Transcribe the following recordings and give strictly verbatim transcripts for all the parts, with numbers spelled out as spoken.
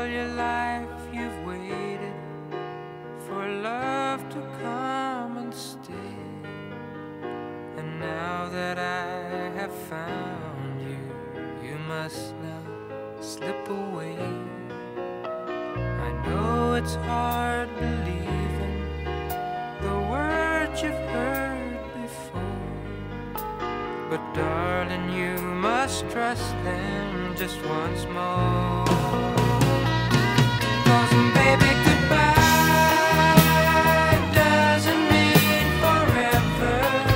your life you've waited for love to come and stay. And now that I have found you, you must now slip away. I know it's hard believing the words you've heard before, but darling, you must trust them just once more. 'Cause baby, goodbye doesn't mean forever.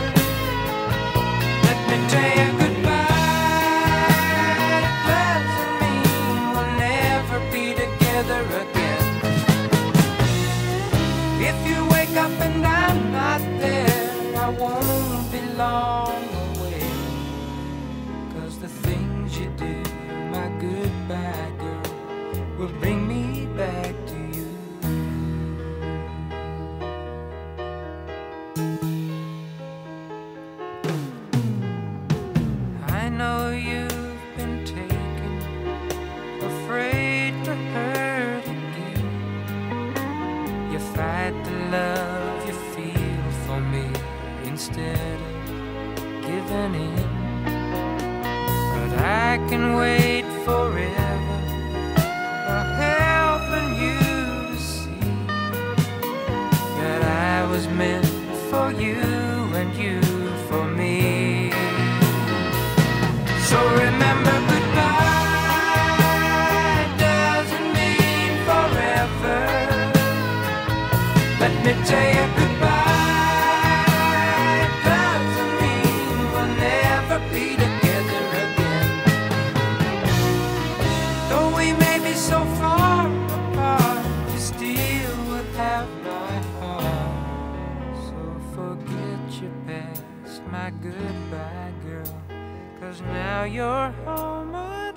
Let me tell you, goodbye doesn't mean we'll never be together again. If you wake up and I'm not there, I won't be long away. 'Cause the things you do, my goodbye girl, will bring me back to you. I know you've been taken, afraid to hurt again. You fight the love you feel for me instead of giving in. But I can wait forever, for helping you to see that I was meant for you and you for me. So remember, goodbye doesn't mean forever. Let me tell you, goodbye doesn't mean we'll never be together again. Though we may be so far apart, you still will have my heart. So forget your past, my goodbye girl, 'cause now you're all mine.